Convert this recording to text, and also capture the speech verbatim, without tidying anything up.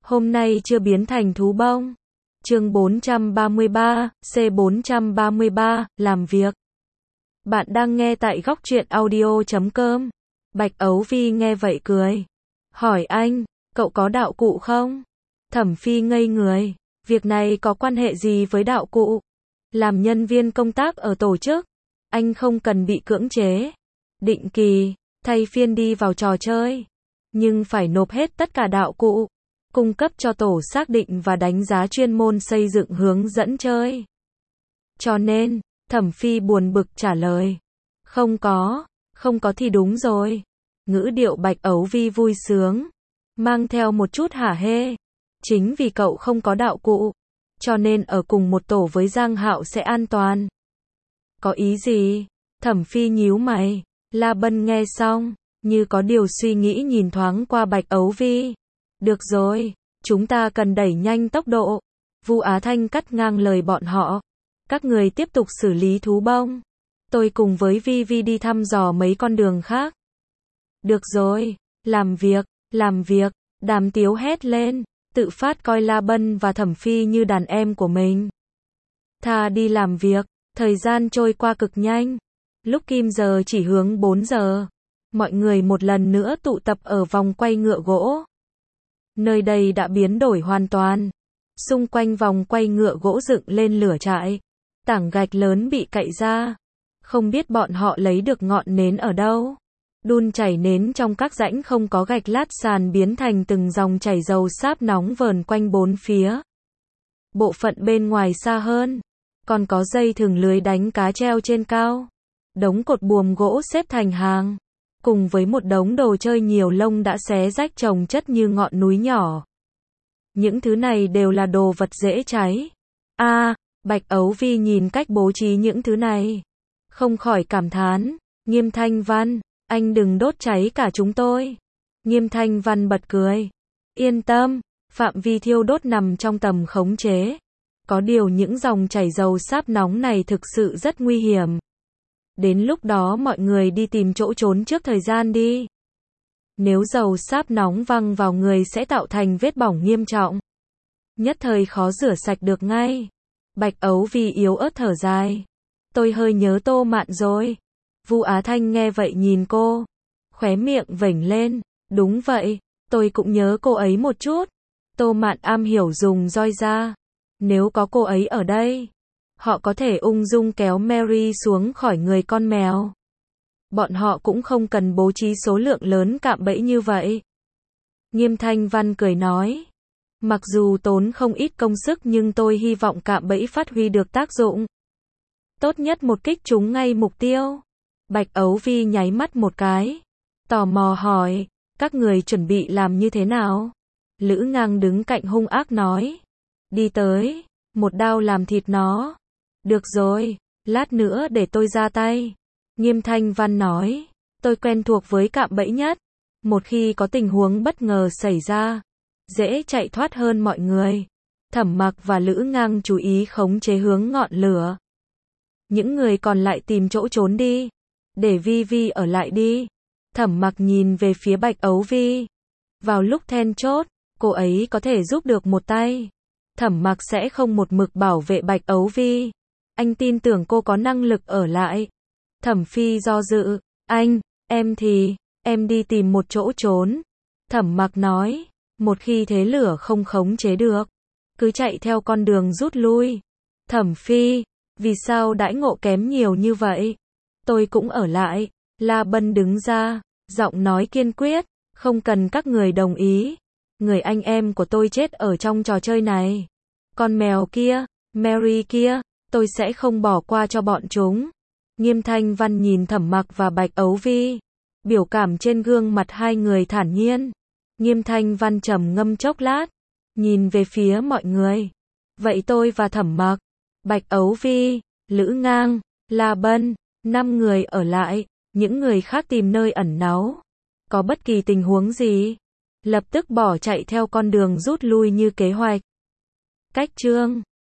Hôm nay chưa biến thành thú bông. Chương bốn trăm ba mươi ba, C bốn trăm ba mươi ba, làm việc. Bạn đang nghe tại góc truyện audio chấm com. Bạch Ấu Vi nghe vậy cười. Hỏi anh, cậu có đạo cụ không? Thẩm Phi ngây người. Việc này có quan hệ gì với đạo cụ? Làm nhân viên công tác ở tổ chức, anh không cần bị cưỡng chế. Định kỳ, thay phiên đi vào trò chơi. Nhưng phải nộp hết tất cả đạo cụ. Cung cấp cho tổ xác định và đánh giá chuyên môn xây dựng hướng dẫn chơi. Cho nên, Thẩm Phi buồn bực trả lời. Không có, không có thì đúng rồi. Ngữ điệu Bạch Ấu Vi vui sướng, mang theo một chút hả hê. Chính vì cậu không có đạo cụ, cho nên ở cùng một tổ với Giang Hạo sẽ an toàn. Có ý gì? Thẩm Phi nhíu mày. La Bân nghe xong, như có điều suy nghĩ nhìn thoáng qua Bạch Ấu Vi. Được rồi, chúng ta cần đẩy nhanh tốc độ. Vu Á Thanh cắt ngang lời bọn họ. Các người tiếp tục xử lý thú bông. Tôi cùng với Vi Vi đi thăm dò mấy con đường khác. Được rồi, làm việc, làm việc. Đàm Tiếu hét lên, tự phát coi La Bân và Thẩm Phi như đàn em của mình. Thà đi làm việc, thời gian trôi qua cực nhanh. Lúc kim giờ chỉ hướng bốn giờ. Mọi người một lần nữa tụ tập ở vòng quay ngựa gỗ. Nơi đây đã biến đổi hoàn toàn. Xung quanh vòng quay ngựa gỗ dựng lên lửa trại. Tảng gạch lớn bị cậy ra. Không biết bọn họ lấy được ngọn nến ở đâu. Đun chảy nến trong các rãnh không có gạch lát sàn biến thành từng dòng chảy dầu sáp nóng vờn quanh bốn phía. Bộ phận bên ngoài xa hơn, còn có dây thừng lưới đánh cá treo trên cao. Đống cột buồm gỗ xếp thành hàng, cùng với một đống đồ chơi nhiều lông đã xé rách chồng chất như ngọn núi nhỏ. Những thứ này đều là đồ vật dễ cháy. A, à, Bạch Ấu Vi nhìn cách bố trí những thứ này, không khỏi cảm thán. Nghiêm Thanh Văn, anh đừng đốt cháy cả chúng tôi. Nghiêm Thanh Văn bật cười. Yên tâm, phạm vi thiêu đốt nằm trong tầm khống chế. Có điều những dòng chảy dầu sáp nóng này thực sự rất nguy hiểm. Đến lúc đó mọi người đi tìm chỗ trốn trước thời gian đi. Nếu dầu sáp nóng văng vào người sẽ tạo thành vết bỏng nghiêm trọng. Nhất thời khó rửa sạch được ngay. Bạch Ấu Vi yếu ớt thở dài. Tôi hơi nhớ Tô Mạn rồi. Vu Á Thanh nghe vậy nhìn cô, khóe miệng vểnh lên. Đúng vậy, tôi cũng nhớ cô ấy một chút. Tô Mạn am hiểu dùng roi da. Nếu có cô ấy ở đây, họ có thể ung dung kéo Mary xuống khỏi người con mèo. Bọn họ cũng không cần bố trí số lượng lớn cạm bẫy như vậy. Nghiêm Thanh Văn cười nói. Mặc dù tốn không ít công sức nhưng tôi hy vọng cạm bẫy phát huy được tác dụng. Tốt nhất một kích trúng ngay mục tiêu. Bạch Ấu Vi nháy mắt một cái. Tò mò hỏi, các người chuẩn bị làm như thế nào? Lữ Ngang đứng cạnh hung ác nói. Đi tới, một đao làm thịt nó. Được rồi, lát nữa để tôi ra tay. Nghiêm Thanh Văn nói, tôi quen thuộc với cạm bẫy nhất. Một khi có tình huống bất ngờ xảy ra, dễ chạy thoát hơn mọi người. Thẩm Mặc và Lữ Ngang chú ý khống chế hướng ngọn lửa. Những người còn lại tìm chỗ trốn đi. Để Vi Vi ở lại đi. Thẩm Mặc nhìn về phía Bạch Ấu Vi. Vào lúc then chốt, cô ấy có thể giúp được một tay. Thẩm Mặc sẽ không một mực bảo vệ Bạch Ấu Vi. Anh tin tưởng cô có năng lực ở lại. Thẩm Phi do dự. Anh, em thì, em đi tìm một chỗ trốn. Thẩm Mặc nói. Một khi thế lửa không khống chế được, cứ chạy theo con đường rút lui. Thẩm Phi, vì sao đãi ngộ kém nhiều như vậy? Tôi cũng ở lại. La Bân đứng ra, giọng nói kiên quyết. Không cần các người đồng ý. Người anh em của tôi chết ở trong trò chơi này. Con mèo kia, Mary kia, tôi sẽ không bỏ qua cho bọn chúng. Nghiêm Thanh Văn nhìn Thẩm Mặc và Bạch Ấu Vi. Biểu cảm trên gương mặt hai người thản nhiên. Nghiêm Thanh Văn trầm ngâm chốc lát, nhìn về phía mọi người. Vậy tôi và Thẩm Mặc, Bạch Ấu Vi, Lữ Ngang, La Bân, năm người ở lại, những người khác tìm nơi ẩn náu. Có bất kỳ tình huống gì, lập tức bỏ chạy theo con đường rút lui như kế hoạch. Cách chương